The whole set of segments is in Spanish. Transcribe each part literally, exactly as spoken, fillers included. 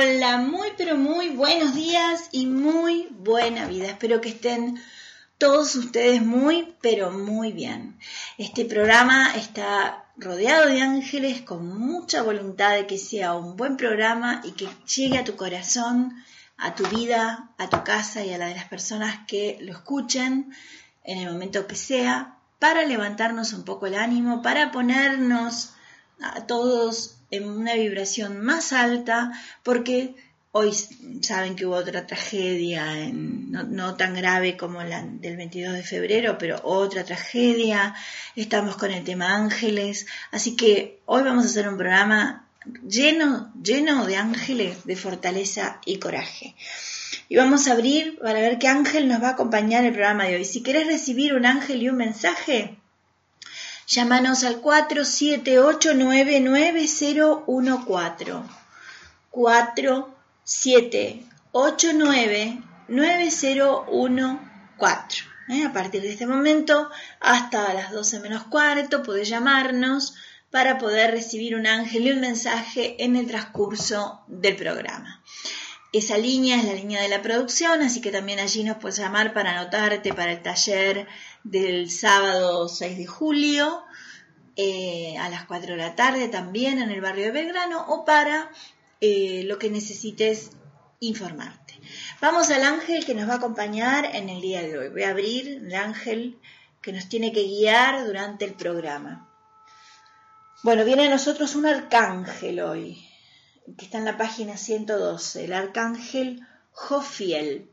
Hola, muy pero muy buenos días y muy buena vida. Espero que estén todos ustedes muy pero muy bien. Este programa está rodeado de ángeles con mucha voluntad de que sea un buen programa y que llegue a tu corazón, a tu vida, a tu casa y a la de las personas que lo escuchen en el momento que sea, para levantarnos un poco el ánimo, para ponernos a todos en una vibración más alta, porque hoy saben que hubo otra tragedia, en, no, no tan grave como la del veintidós de febrero, pero otra tragedia. Estamos con el tema ángeles, así que hoy vamos a hacer un programa lleno, lleno de ángeles, de fortaleza y coraje. Y vamos a abrir para ver qué ángel nos va a acompañar en el programa de hoy. Si querés recibir un ángel y un mensaje, llámanos al cuatro siete ocho nueve nueve cero uno cuatro. cuatro siete ocho nueve nueve cero uno cuatro. ¿Eh? A partir de este momento, hasta las doce menos cuarto, podés llamarnos para poder recibir un ángel y un mensaje en el transcurso del programa. Esa línea es la línea de la producción, así que también allí nos puedes llamar para anotarte para el taller del sábado seis de julio eh, a las cuatro de la tarde también en el barrio de Belgrano, o para eh, lo que necesites informarte. Vamos al ángel que nos va a acompañar en el día de hoy. Voy a abrir el ángel que nos tiene que guiar durante el programa. Bueno, viene a nosotros un arcángel hoy, que está en la página ciento doce, el arcángel Jofiel.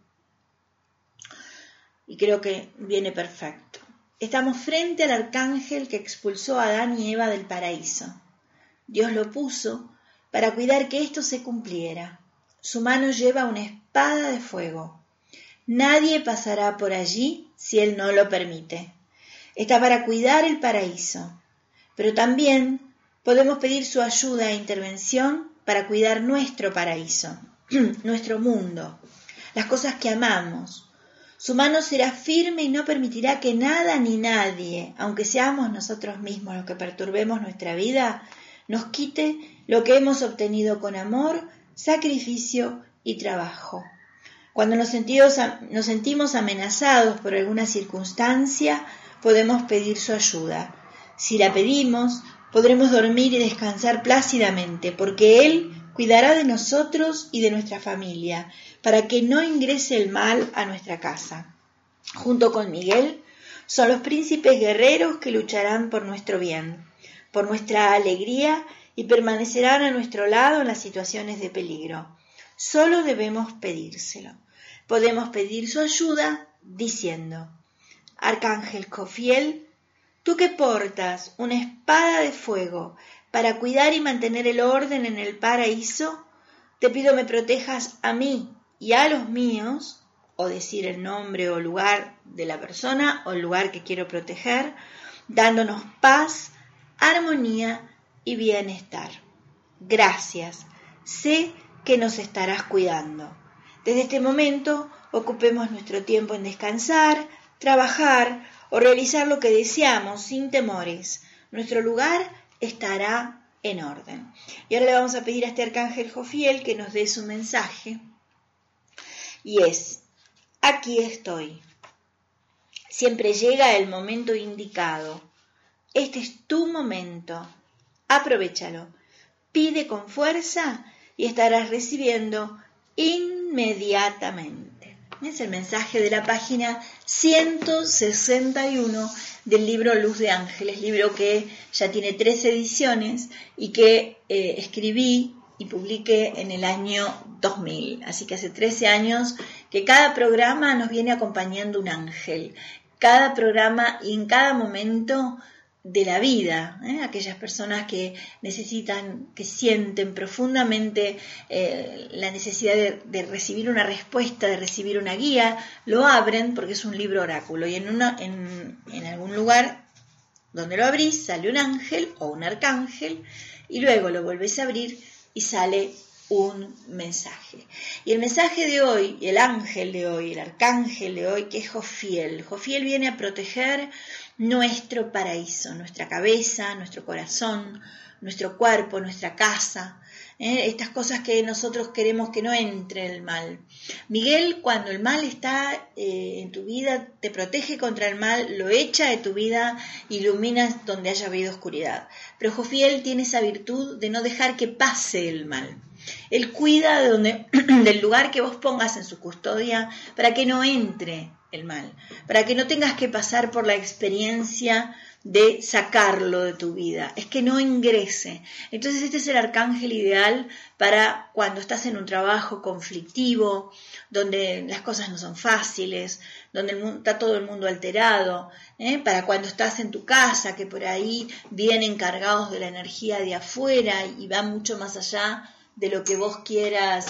Y creo que viene perfecto. Estamos frente al arcángel que expulsó a Adán y Eva del paraíso. Dios lo puso para cuidar que esto se cumpliera. Su mano lleva una espada de fuego. Nadie pasará por allí si Él no lo permite. Está para cuidar el paraíso. Pero también podemos pedir su ayuda e intervención para cuidar nuestro paraíso, nuestro mundo, las cosas que amamos. Su mano será firme y no permitirá que nada ni nadie, aunque seamos nosotros mismos los que perturbemos nuestra vida, nos quite lo que hemos obtenido con amor, sacrificio y trabajo. Cuando nos sentimos, nos sentimos amenazados por alguna circunstancia, podemos pedir su ayuda. Si la pedimos, podremos dormir y descansar plácidamente, porque Él cuidará de nosotros y de nuestra familia, para que no ingrese el mal a nuestra casa. Junto con Miguel, son los príncipes guerreros que lucharán por nuestro bien, por nuestra alegría, y permanecerán a nuestro lado en las situaciones de peligro. Solo debemos pedírselo. Podemos pedir su ayuda diciendo: Arcángel Jofiel, tú que portas una espada de fuego para cuidar y mantener el orden en el paraíso, te pido me protejas a mí y a los míos, o decir el nombre o lugar de la persona o el lugar que quiero proteger, dándonos paz, armonía y bienestar. Gracias, sé que nos estarás cuidando. Desde este momento, ocupemos nuestro tiempo en descansar, trabajar o realizar lo que deseamos sin temores. Nuestro lugar estará en orden. Y ahora le vamos a pedir a este arcángel Jofiel que nos dé su mensaje. Y es: aquí estoy. Siempre llega el momento indicado. Este es tu momento. Aprovéchalo. Pide con fuerza y estarás recibiendo inmediatamente. Es el mensaje de la página ciento sesenta y uno del libro Luz de Ángeles, libro que ya tiene tres ediciones y que eh, escribí y publiqué en el año dos mil. Así que hace trece años que cada programa nos viene acompañando un ángel. Cada programa y en cada momento de la vida, ¿eh? Aquellas personas que necesitan, que sienten profundamente eh, la necesidad de, de recibir una respuesta, de recibir una guía, lo abren porque es un libro oráculo y en, una, en, en algún lugar donde lo abrís sale un ángel o un arcángel y luego lo volvés a abrir y sale un mensaje. Y el mensaje de hoy, el ángel de hoy, el arcángel de hoy, que es Jofiel. Jofiel viene a proteger nuestro paraíso, nuestra cabeza, nuestro corazón, nuestro cuerpo, nuestra casa. ¿eh? Estas cosas que nosotros queremos que no entre el mal. Miguel, cuando el mal está eh, en tu vida, te protege contra el mal, lo echa de tu vida, ilumina donde haya habido oscuridad. Pero Jofiel tiene esa virtud de no dejar que pase el mal. Él cuida de donde, del lugar que vos pongas en su custodia para que no entre el mal, para que no tengas que pasar por la experiencia de sacarlo de tu vida, es que no ingrese. Entonces este es el arcángel ideal para cuando estás en un trabajo conflictivo, donde las cosas no son fáciles, donde el mundo, está todo el mundo alterado, ¿eh? Para cuando estás en tu casa, que por ahí vienen cargados de la energía de afuera y va mucho más allá de lo que vos quieras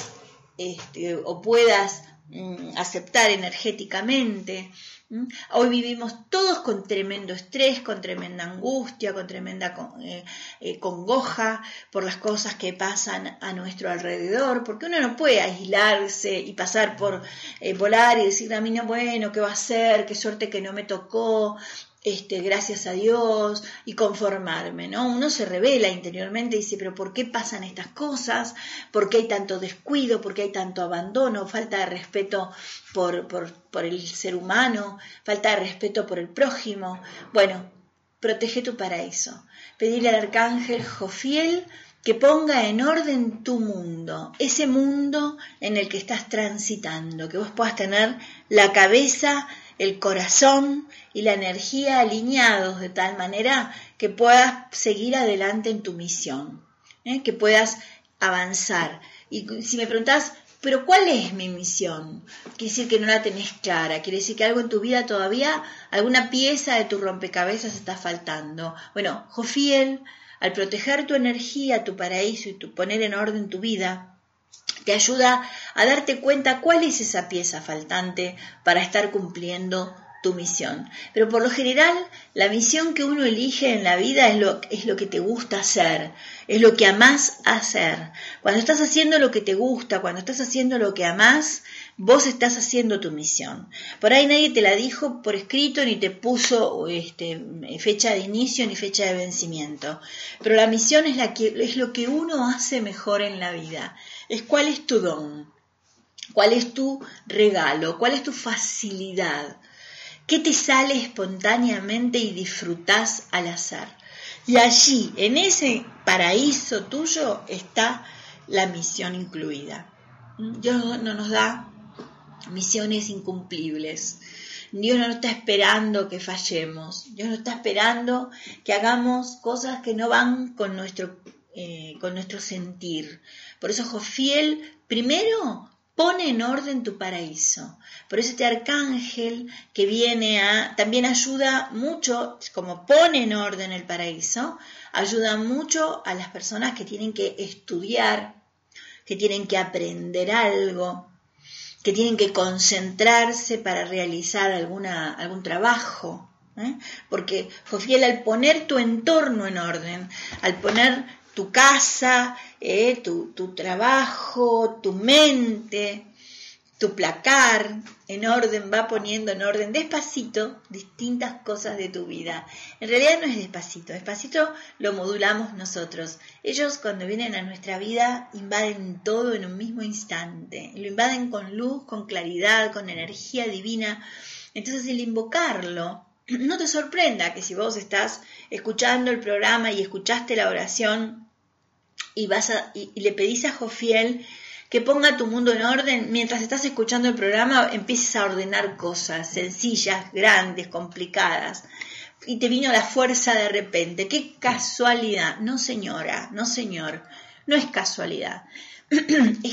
este, o puedas mm, aceptar energéticamente. Hoy vivimos todos con tremendo estrés, con tremenda angustia, con tremenda eh, eh, congoja por las cosas que pasan a nuestro alrededor, porque uno no puede aislarse y pasar por eh, volar y decir a mí no, bueno, ¿qué va a ser? Qué suerte que no me tocó, este, gracias a Dios, y conformarme, ¿no? Uno se revela interiormente y dice, pero ¿por qué pasan estas cosas? ¿Por qué hay tanto descuido? ¿Por qué hay tanto abandono? Falta de respeto por, por, por el ser humano, falta de respeto por el prójimo. Bueno, protege tu paraíso. Pedirle al arcángel Jofiel que ponga en orden tu mundo, ese mundo en el que estás transitando, que vos puedas tener la cabeza, el corazón y la energía alineados de tal manera que puedas seguir adelante en tu misión, ¿eh? Que puedas avanzar. Y si me preguntás, ¿pero cuál es mi misión? Quiere decir que no la tenés clara, quiere decir que algo en tu vida todavía, alguna pieza de tu rompecabezas está faltando. Bueno, Jofiel, al proteger tu energía, tu paraíso y tu poner en orden tu vida, te ayuda a darte cuenta cuál es esa pieza faltante para estar cumpliendo tu misión. Pero por lo general, la misión que uno elige en la vida es lo, es lo que te gusta hacer, es lo que amás hacer. Cuando estás haciendo lo que te gusta, cuando estás haciendo lo que amás, vos estás haciendo tu misión. Por ahí nadie te la dijo por escrito, ni te puso este, fecha de inicio ni fecha de vencimiento. Pero la misión es, la que, es lo que uno hace mejor en la vida. Es cuál es tu don, cuál es tu regalo, cuál es tu facilidad. ¿Qué te sale espontáneamente y disfrutás al hacer? Y allí, en ese paraíso tuyo, está la misión incluida. Dios no nos da misiones incumplibles. Dios no está esperando que fallemos. Dios no está esperando que hagamos cosas que no van con nuestro, eh, con nuestro sentir. Por eso Jofiel, primero, pone en orden tu paraíso. Por eso este arcángel que viene a, también ayuda mucho, como pone en orden el paraíso, ayuda mucho a las personas que tienen que estudiar, que tienen que aprender algo, que tienen que concentrarse para realizar alguna, algún trabajo. ¿eh? Porque Jofiel, al poner tu entorno en orden, al poner tu casa, eh, tu, tu trabajo, tu mente, tu placar en orden, va poniendo en orden despacito distintas cosas de tu vida. En realidad no es despacito, despacito lo modulamos nosotros. Ellos cuando vienen a nuestra vida invaden todo en un mismo instante, lo invaden con luz, con claridad, con energía divina. Entonces el invocarlo, no te sorprenda que si vos estás escuchando el programa y escuchaste la oración y, vas a, y, y le pedís a Jofiel que ponga tu mundo en orden, mientras estás escuchando el programa empieces a ordenar cosas sencillas, grandes, complicadas, y te vino la fuerza de repente. ¡Qué casualidad! No señora, no señor, no es casualidad, es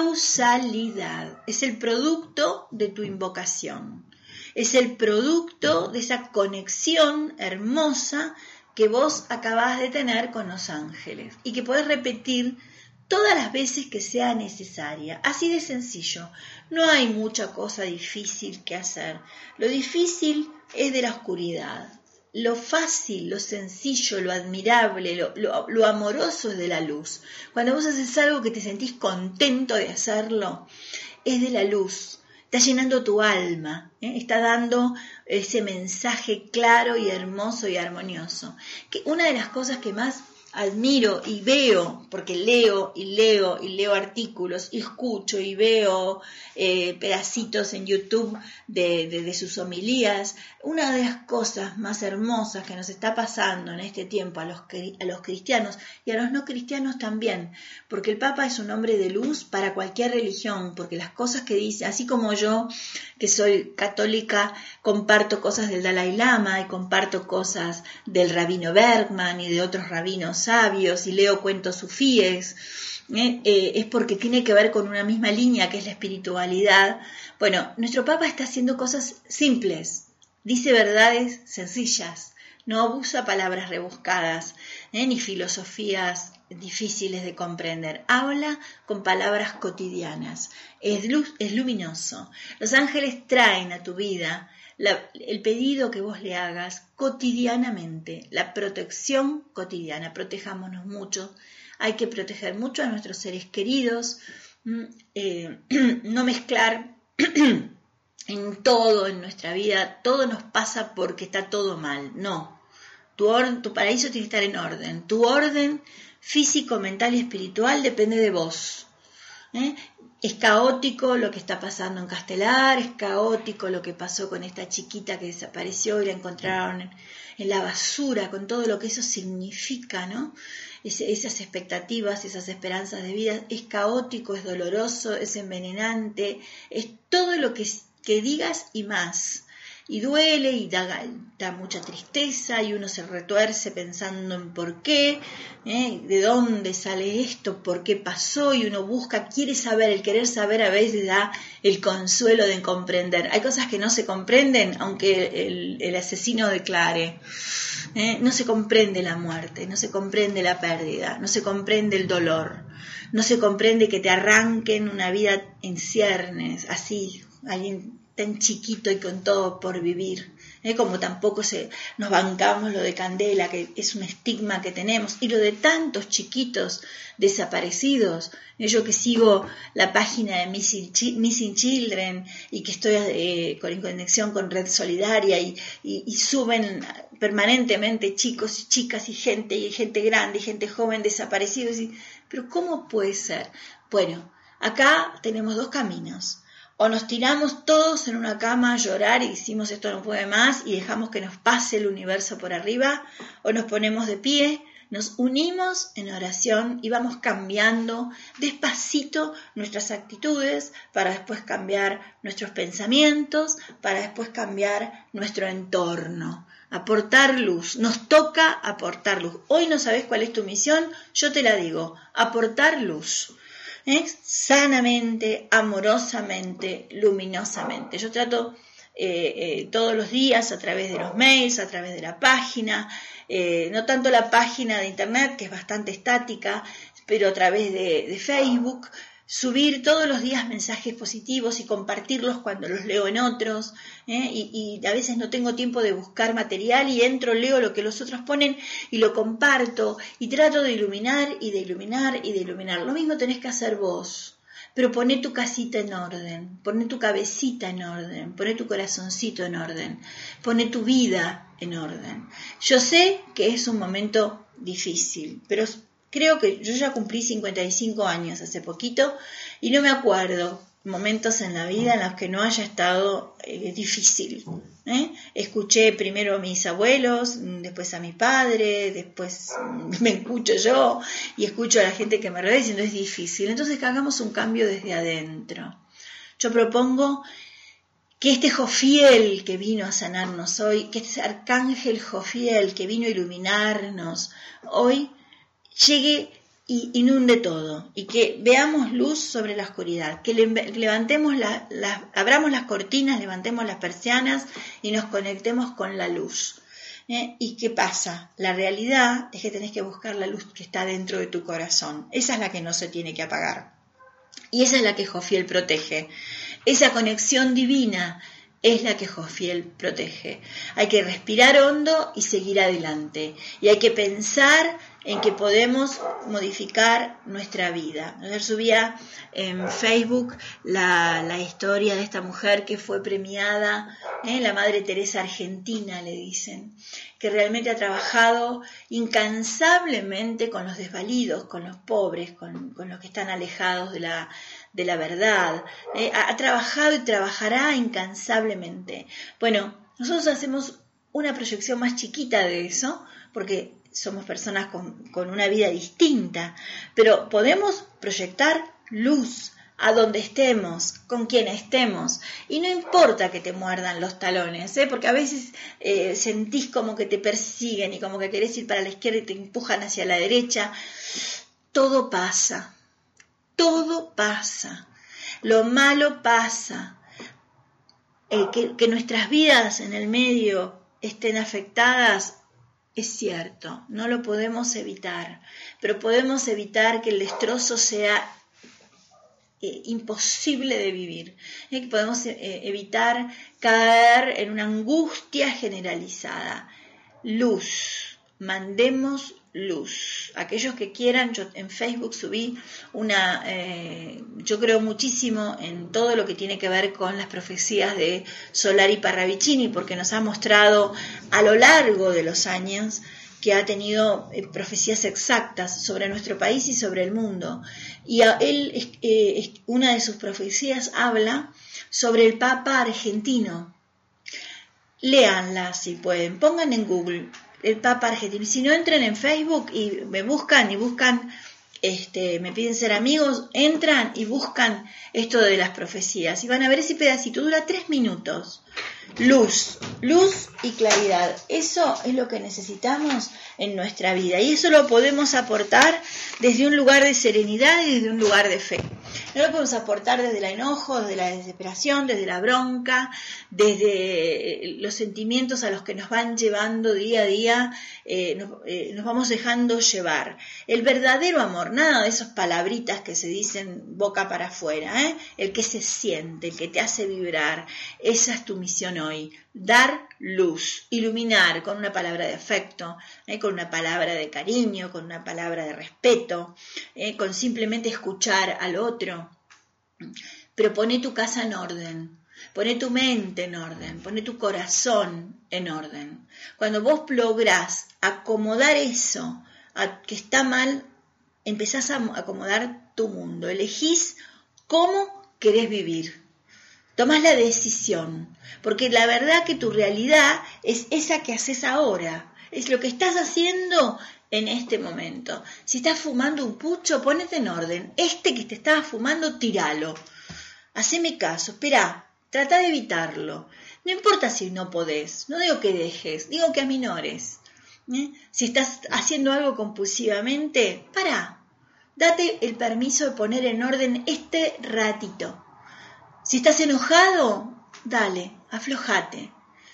causalidad, es el producto de tu invocación, es el producto de esa conexión hermosa que vos acabás de tener con los ángeles y que podés repetir todas las veces que sea necesaria. Así de sencillo. No hay mucha cosa difícil que hacer. Lo difícil es de la oscuridad. Lo fácil, lo sencillo, lo admirable, lo, lo, lo amoroso es de la luz. Cuando vos haces algo que te sentís contento de hacerlo, es de la luz. Está llenando tu alma, ¿eh? Está dando ese mensaje claro y hermoso y armonioso. Que una de las cosas que más admiro y veo, porque leo y leo y leo artículos y escucho y veo eh, pedacitos en YouTube de, de, de sus homilías, una de las cosas más hermosas que nos está pasando en este tiempo a los, a los cristianos y a los no cristianos también, porque el Papa es un hombre de luz para cualquier religión, porque las cosas que dice, así como yo, que soy católica, comparto cosas del Dalai Lama y comparto cosas del rabino Bergman y de otros rabinos sabios y leo cuentos sufíes, ¿eh? Eh, es porque tiene que ver con una misma línea que es la espiritualidad. Bueno, nuestro Papa está haciendo cosas simples, dice verdades sencillas, no abusa palabras rebuscadas, ¿eh? ni filosofías difíciles de comprender, habla con palabras cotidianas, es, luz, es luminoso. Los ángeles traen a tu vida La, el pedido que vos le hagas cotidianamente, la protección cotidiana. Protejámonos mucho, hay que proteger mucho a nuestros seres queridos, eh, no mezclar en todo en nuestra vida, todo nos pasa porque está todo mal, no. Tu, or, tu paraíso tiene que estar en orden, tu orden físico, mental y espiritual depende de vos. ¿Eh? Es caótico lo que está pasando en Castelar, es caótico lo que pasó con esta chiquita que desapareció y la encontraron en, en la basura, con todo lo que eso significa, ¿no? Es, esas expectativas, esas esperanzas de vida, es caótico, es doloroso, es envenenante, es todo lo que, que digas y más. Y duele y da, da mucha tristeza y uno se retuerce pensando en por qué, ¿eh? de dónde sale esto, por qué pasó, y uno busca, quiere saber, el querer saber a veces da el consuelo de comprender. Hay cosas que no se comprenden aunque el, el asesino declare, ¿eh? No se comprende la muerte, no se comprende la pérdida, no se comprende el dolor, no se comprende que te arranquen una vida en ciernes, así, alguien tan chiquito y con todo por vivir, ¿eh? Como tampoco se, nos bancamos lo de Candela, que es un estigma que tenemos, y lo de tantos chiquitos desaparecidos. Yo que sigo la página de Missing, Missing Children y que estoy eh, con, en conexión con Red Solidaria y, y, y suben permanentemente chicos y chicas y gente, y gente grande y gente joven desaparecidos. Y, pero ¿cómo puede ser? Bueno, acá tenemos dos caminos. O nos tiramos todos en una cama a llorar y decimos esto no puede más y dejamos que nos pase el universo por arriba, o nos ponemos de pie, nos unimos en oración y vamos cambiando despacito nuestras actitudes para después cambiar nuestros pensamientos, para después cambiar nuestro entorno. Aportar luz, nos toca aportar luz. Hoy no sabes cuál es tu misión, yo te la digo, aportar luz. ¿Eh? Sanamente, amorosamente, luminosamente. Yo trato eh, eh, todos los días a través de los mails, a través de la página, eh, no tanto la página de internet, que es bastante estática, pero a través de, de Facebook, subir todos los días mensajes positivos y compartirlos cuando los leo en otros, ¿eh? y, y a veces no tengo tiempo de buscar material y entro, leo lo que los otros ponen y lo comparto y trato de iluminar y de iluminar y de iluminar. Lo mismo tenés que hacer vos, pero poné tu casita en orden, poné tu cabecita en orden, poné tu corazoncito en orden, poné tu vida en orden. Yo sé que es un momento difícil, pero creo que yo ya cumplí cincuenta y cinco años hace poquito y no me acuerdo momentos en la vida en los que no haya estado eh, difícil. ¿eh? Escuché primero a mis abuelos, después a mi padre, después me escucho yo y escucho a la gente que me rodea diciendo es difícil. Entonces que hagamos un cambio desde adentro. Yo propongo que este Jofiel que vino a sanarnos hoy, que este arcángel Jofiel que vino a iluminarnos hoy, llegue y inunde todo y que veamos luz sobre la oscuridad, que levantemos la, la, abramos las cortinas, levantemos las persianas y nos conectemos con la luz. ¿Eh? ¿Y qué pasa? La realidad es que tenés que buscar la luz que está dentro de tu corazón. Esa es la que no se tiene que apagar. Y esa es la que Jofiel protege. Esa conexión divina es la que Jofiel protege. Hay que respirar hondo y seguir adelante. Y hay que pensar en que podemos modificar nuestra vida. Ayer subía en Facebook la, la historia de esta mujer que fue premiada, ¿eh? La Madre Teresa Argentina, le dicen, que realmente ha trabajado incansablemente con los desvalidos, con los pobres, con, con los que están alejados de la, de la verdad. ¿eh? Ha, ha trabajado y trabajará incansablemente. Bueno, nosotros hacemos una proyección más chiquita de eso, porque somos personas con, con una vida distinta, pero podemos proyectar luz a donde estemos, con quien estemos, y no importa que te muerdan los talones, ¿eh? Porque a veces eh, sentís como que te persiguen y como que querés ir para la izquierda y te empujan hacia la derecha. Todo pasa, todo pasa, lo malo pasa, eh, que, que nuestras vidas en el medio estén afectadas. Es cierto, no lo podemos evitar, pero podemos evitar que el destrozo sea eh, imposible de vivir. ¿eh? Que podemos eh, evitar caer en una angustia generalizada. Luz, mandemos luz. Aquellos que quieran, yo en Facebook subí una, eh, yo creo muchísimo en todo lo que tiene que ver con las profecías de Solari Parravicini, porque nos ha mostrado a lo largo de los años que ha tenido eh, profecías exactas sobre nuestro país y sobre el mundo. Y a él, eh, una de sus profecías habla sobre el Papa argentino. Léanla si pueden, pongan en Google el Papa argentino. Si no, entren en Facebook y me buscan y buscan, este, me piden ser amigos, entran y buscan esto de las profecías y van a ver ese pedacito, dura tres minutos. Luz, luz y claridad, eso es lo que necesitamos en nuestra vida y eso lo podemos aportar desde un lugar de serenidad y desde un lugar de fe. No lo podemos aportar desde el enojo, desde la desesperación, desde la bronca, desde los sentimientos a los que nos van llevando día a día, eh, nos, eh, nos vamos dejando llevar. El verdadero amor, nada de esas palabritas que se dicen boca para afuera, ¿eh? El que se siente, el que te hace vibrar, esa es tu misión hoy. Dar luz, iluminar con una palabra de afecto, ¿eh? Con una palabra de cariño, con una palabra de respeto, ¿eh? Con simplemente escuchar al otro. Pero poné tu casa en orden, poné tu mente en orden, poné tu corazón en orden. Cuando vos lográs acomodar eso a que está mal, empezás a acomodar tu mundo, elegís cómo querés vivir. Tomás la decisión, porque la verdad que tu realidad es esa que haces ahora, es lo que estás haciendo en este momento. Si estás fumando un pucho, ponete en orden. Este que te estabas fumando, tíralo. Haceme caso, esperá, trata de evitarlo. No importa si no podés, no digo que dejes, digo que aminores. ¿Eh? Si estás haciendo algo compulsivamente, pará, date el permiso de poner en orden este ratito. Si estás enojado, dale, aflojate.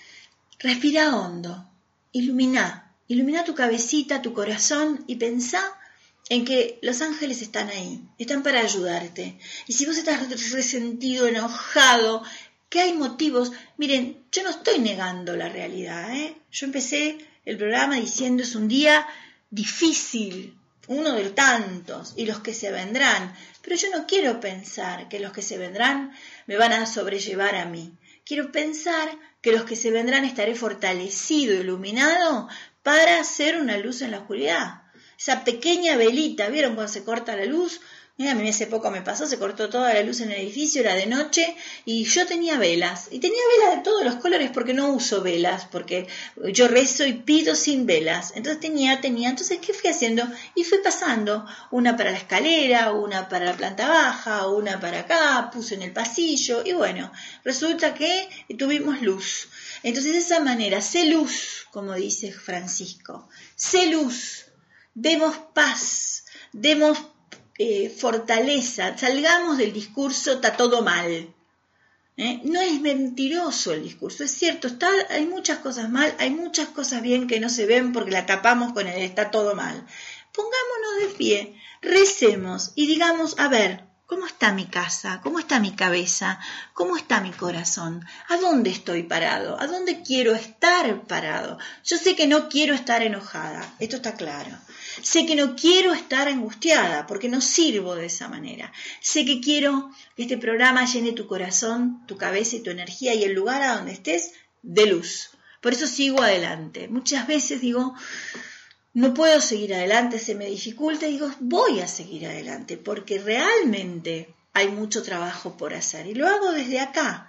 Respira hondo, iluminá, iluminá tu cabecita, tu corazón y pensá en que los ángeles están ahí, están para ayudarte. Y si vos estás resentido, enojado, que hay motivos, miren, yo no estoy negando la realidad, ¿eh? Yo empecé el programa diciendo es un día difícil, uno de tantos, y los que se vendrán, pero yo no quiero pensar que los que se vendrán me van a sobrellevar a mí. Quiero pensar que los que se vendrán estaré fortalecido, iluminado, para hacer una luz en la oscuridad. Esa pequeña velita, ¿vieron cuando se corta la luz? Mira, a mí hace poco me pasó, se cortó toda la luz en el edificio, era de noche, y yo tenía velas. Y tenía velas de todos los colores porque no uso velas, porque yo rezo y pido sin velas. Entonces tenía, tenía, entonces, ¿qué fui haciendo? Y fui pasando, una para la escalera, una para la planta baja, una para acá, puse en el pasillo, y bueno, resulta que tuvimos luz. Entonces, de esa manera, sé luz, como dice Francisco, sé luz, demos paz, demos Eh, fortaleza, salgamos del discurso está todo mal. ¿Eh? No es mentiroso el discurso, es cierto, está, hay muchas cosas mal, hay muchas cosas bien que no se ven porque la tapamos con el está todo mal. Pongámonos de pie, recemos y digamos, a ver, ¿Cómo está mi casa? ¿Cómo está mi cabeza? ¿Cómo está mi corazón? ¿A dónde estoy parado? ¿A dónde quiero estar parado? Yo sé que no quiero estar enojada, esto está claro. Sé que no quiero estar angustiada porque no sirvo de esa manera. Sé que quiero que este programa llene tu corazón, tu cabeza y tu energía y el lugar a donde estés de luz. Por eso sigo adelante. Muchas veces digo, no puedo seguir adelante, se me dificulta, y digo, voy a seguir adelante, porque realmente hay mucho trabajo por hacer. Y lo hago desde acá.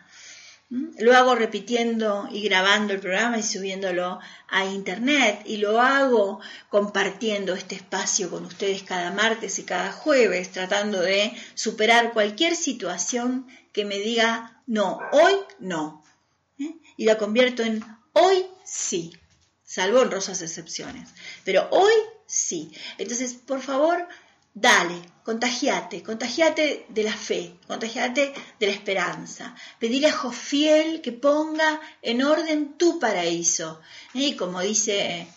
Lo hago repitiendo y grabando el programa y subiéndolo a internet. Y lo hago compartiendo este espacio con ustedes cada martes y cada jueves, tratando de superar cualquier situación que me diga, no, hoy no. ¿Eh? Y la convierto en hoy sí. Salvo honrosas excepciones, pero hoy sí. Entonces, por favor, dale, contagiate, contagiate de la fe, contagiate de la esperanza. Pedile a Jofiel que ponga en orden tu paraíso. Y como dice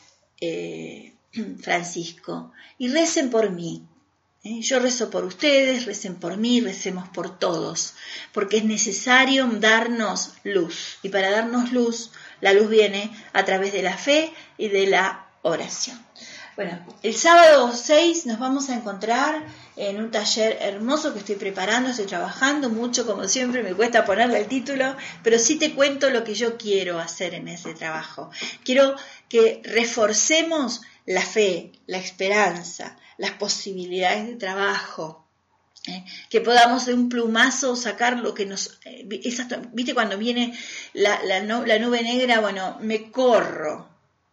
eh, Francisco, y recen por mí. ¿Eh? Yo rezo por ustedes, recen por mí, recemos por todos, porque es necesario darnos luz. Y para darnos luz, la luz viene a través de la fe y de la oración. Bueno, el sábado seis nos vamos a encontrar en un taller hermoso que estoy preparando, estoy trabajando mucho, como siempre, me cuesta ponerle el título, pero sí te cuento lo que yo quiero hacer en ese trabajo. Quiero que reforcemos la fe, la esperanza, las posibilidades de trabajo, ¿eh? Que podamos de un plumazo sacar lo que nos... Eh, ¿Viste cuando viene la, la, no, la nube negra? Bueno, me corro,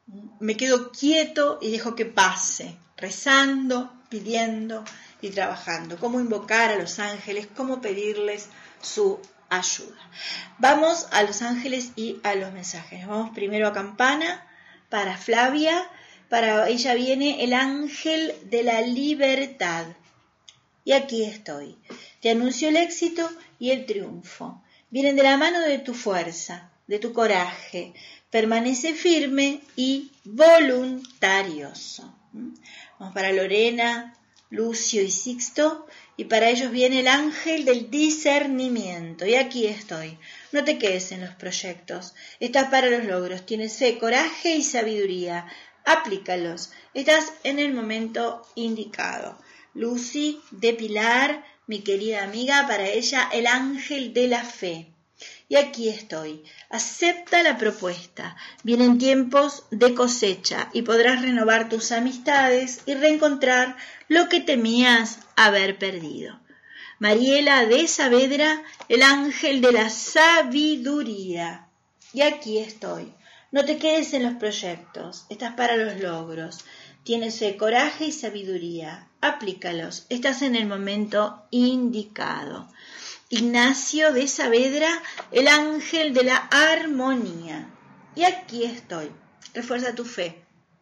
me quedo quieto y dejo que pase, rezando, pidiendo y trabajando. Cómo invocar a los ángeles, cómo pedirles su ayuda. Vamos a los ángeles y a los mensajes. Vamos primero a Campana, para Flavia. Para ella viene el ángel de la libertad. Y aquí estoy. Te anuncio el éxito y el triunfo. Vienen de la mano de tu fuerza, de tu coraje. Permanece firme y voluntarioso. Vamos para Lorena, Lucio y Sixto. Y para ellos viene el ángel del discernimiento. Y aquí estoy. No te quedes en los proyectos. Estás para los logros. Tienes fe, coraje y sabiduría. Aplícalos. Estás en el momento indicado. Lucy de Pilar, mi querida amiga, para ella el ángel de la fe. Y aquí estoy. Acepta la propuesta. Vienen tiempos de cosecha y podrás renovar tus amistades y reencontrar lo que temías haber perdido. Mariela de Saavedra, el ángel de la sabiduría. Y aquí estoy. No te quedes en los proyectos, estás para los logros. Tienes fe, coraje y sabiduría. Aplícalos, estás en el momento indicado. Ignacio de Saavedra, el ángel de la armonía. Y aquí estoy. Refuerza tu fe.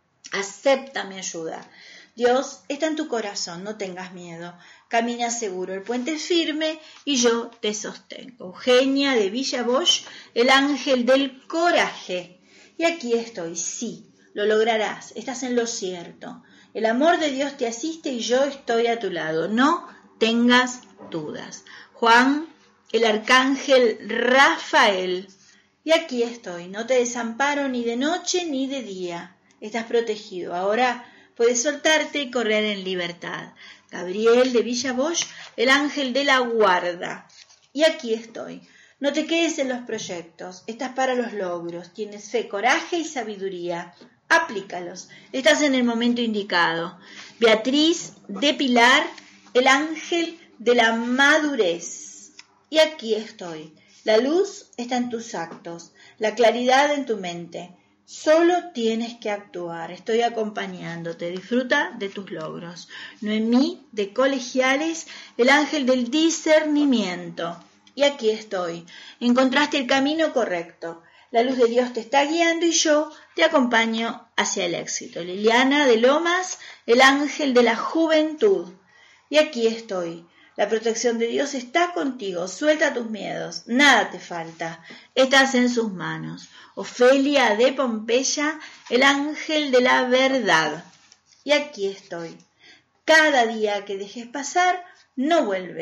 Acepta mi ayuda. Dios está en tu corazón, no tengas miedo. Camina seguro, el puente es firme y yo te sostengo. Eugenia de Villa Bosch, el ángel del coraje. Y aquí estoy, sí, lo lograrás, estás en lo cierto. El amor de Dios te asiste y yo estoy a tu lado, no tengas dudas. Juan, el arcángel Rafael, y aquí estoy, no te desamparo ni de noche ni de día, estás protegido, ahora puedes soltarte y correr en libertad. Gabriel de Villa Bosch, el ángel de la guarda, y aquí estoy. No te quedes en los proyectos, estás para los logros, tienes fe, coraje y sabiduría. Aplícalos, estás en el momento indicado. Beatriz de Pilar, el ángel de la madurez. Y aquí estoy. La luz está en tus actos, la claridad en tu mente. Solo tienes que actuar, estoy acompañándote, disfruta de tus logros. Noemí de Colegiales, el ángel del discernimiento. Y aquí estoy, encontraste el camino correcto, la luz de Dios te está guiando y yo te acompaño hacia el éxito. Liliana de Lomas, el ángel de la juventud. Y aquí estoy, la protección de Dios está contigo, suelta tus miedos, nada te falta, estás en sus manos. Ofelia de Pompeya, el ángel de la verdad. Y aquí estoy, cada día que dejes pasar no vuelve.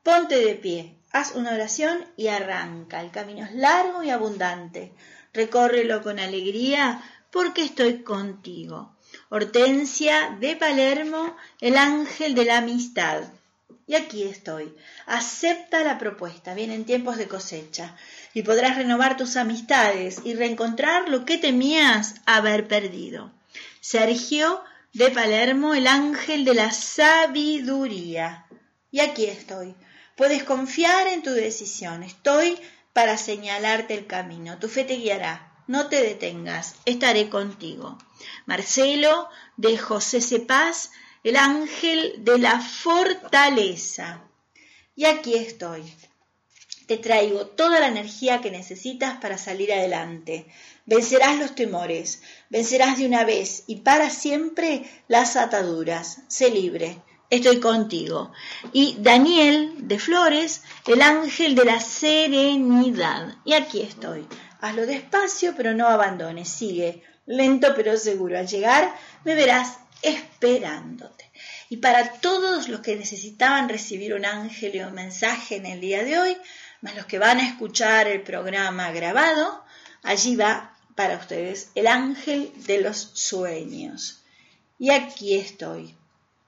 Ponte de pie, haz una oración y arranca. El camino es largo y abundante. Recórrelo con alegría porque estoy contigo. Hortensia de Palermo, el ángel de la amistad. Y aquí estoy. Acepta la propuesta. Vienen tiempos de cosecha y podrás renovar tus amistades y reencontrar lo que temías haber perdido. Sergio de Palermo, el ángel de la sabiduría. Y aquí estoy. Puedes confiar en tu decisión. Estoy para señalarte el camino. Tu fe te guiará. No te detengas. Estaré contigo. Marcelo de José Cepaz, el ángel de la fortaleza. Y aquí estoy. Te traigo toda la energía que necesitas para salir adelante. Vencerás los temores. Vencerás de una vez y para siempre las ataduras. Sé libre. Estoy contigo. Y Daniel de Flores, el ángel de la serenidad. Y aquí estoy. Hazlo despacio, pero no abandones. Sigue, lento pero seguro. Al llegar, me verás esperándote. Y para todos los que necesitaban recibir un ángel y un mensaje en el día de hoy, más los que van a escuchar el programa grabado, allí va para ustedes el ángel de los sueños. Y aquí estoy.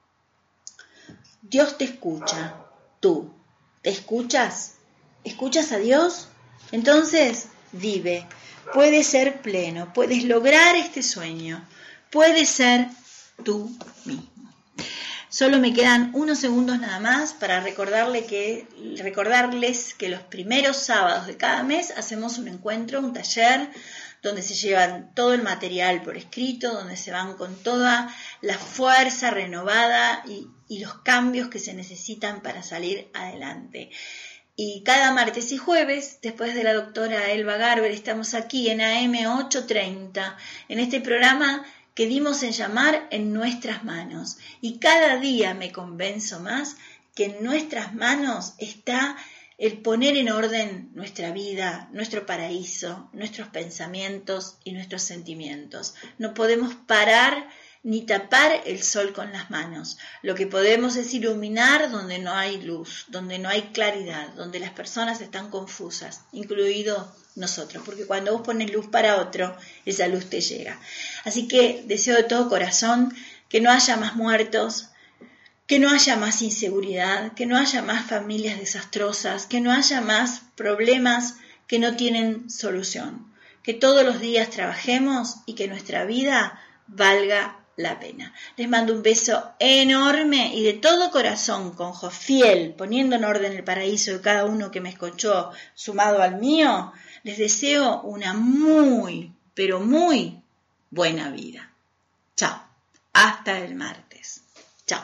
Dios te escucha. ¿Tú te escuchas? ¿Escuchas a Dios? Entonces, vive. Puedes ser pleno, puedes lograr este sueño, puedes ser tú mismo. Solo me quedan unos segundos nada más para recordarle que, recordarles que los primeros sábados de cada mes hacemos un encuentro, un taller, donde se llevan todo el material por escrito, donde se van con toda la fuerza renovada y, y los cambios que se necesitan para salir adelante. Y cada martes y jueves, después de la doctora Elba Garber, estamos aquí en A M ochocientos treinta, en este programa que dimos en llamar En Nuestras Manos. Y cada día me convenzo más que en nuestras manos está el poner en orden nuestra vida, nuestro paraíso, nuestros pensamientos y nuestros sentimientos. No podemos parar ni tapar el sol con las manos. Lo que podemos es iluminar donde no hay luz, donde no hay claridad, donde las personas están confusas, incluido nosotros, porque cuando vos pones luz para otro, esa luz te llega. Así que deseo de todo corazón que no haya más muertos, que no haya más inseguridad, que no haya más familias desastrosas, que no haya más problemas que no tienen solución. Que todos los días trabajemos y que nuestra vida valga la pena. Les mando un beso enorme y de todo corazón, con Jofiel, poniendo en orden el paraíso de cada uno que me escuchó, sumado al mío. Les deseo una muy, pero muy buena vida. Chao. Hasta el martes. Chao.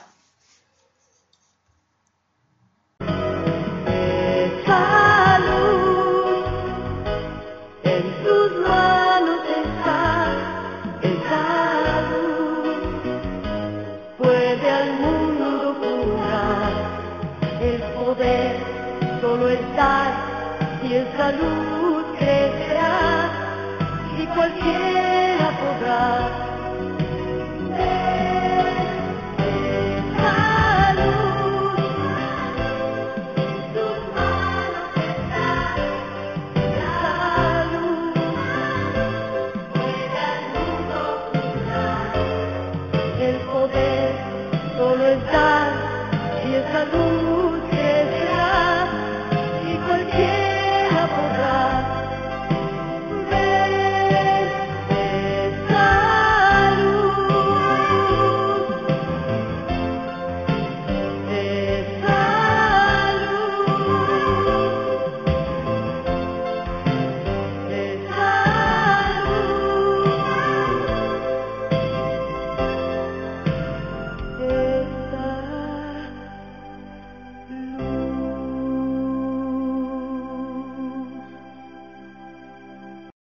Salud, en tus manos está el salud. Puede al mundo curar, el poder solo está y en salud crecerá. Si cualquier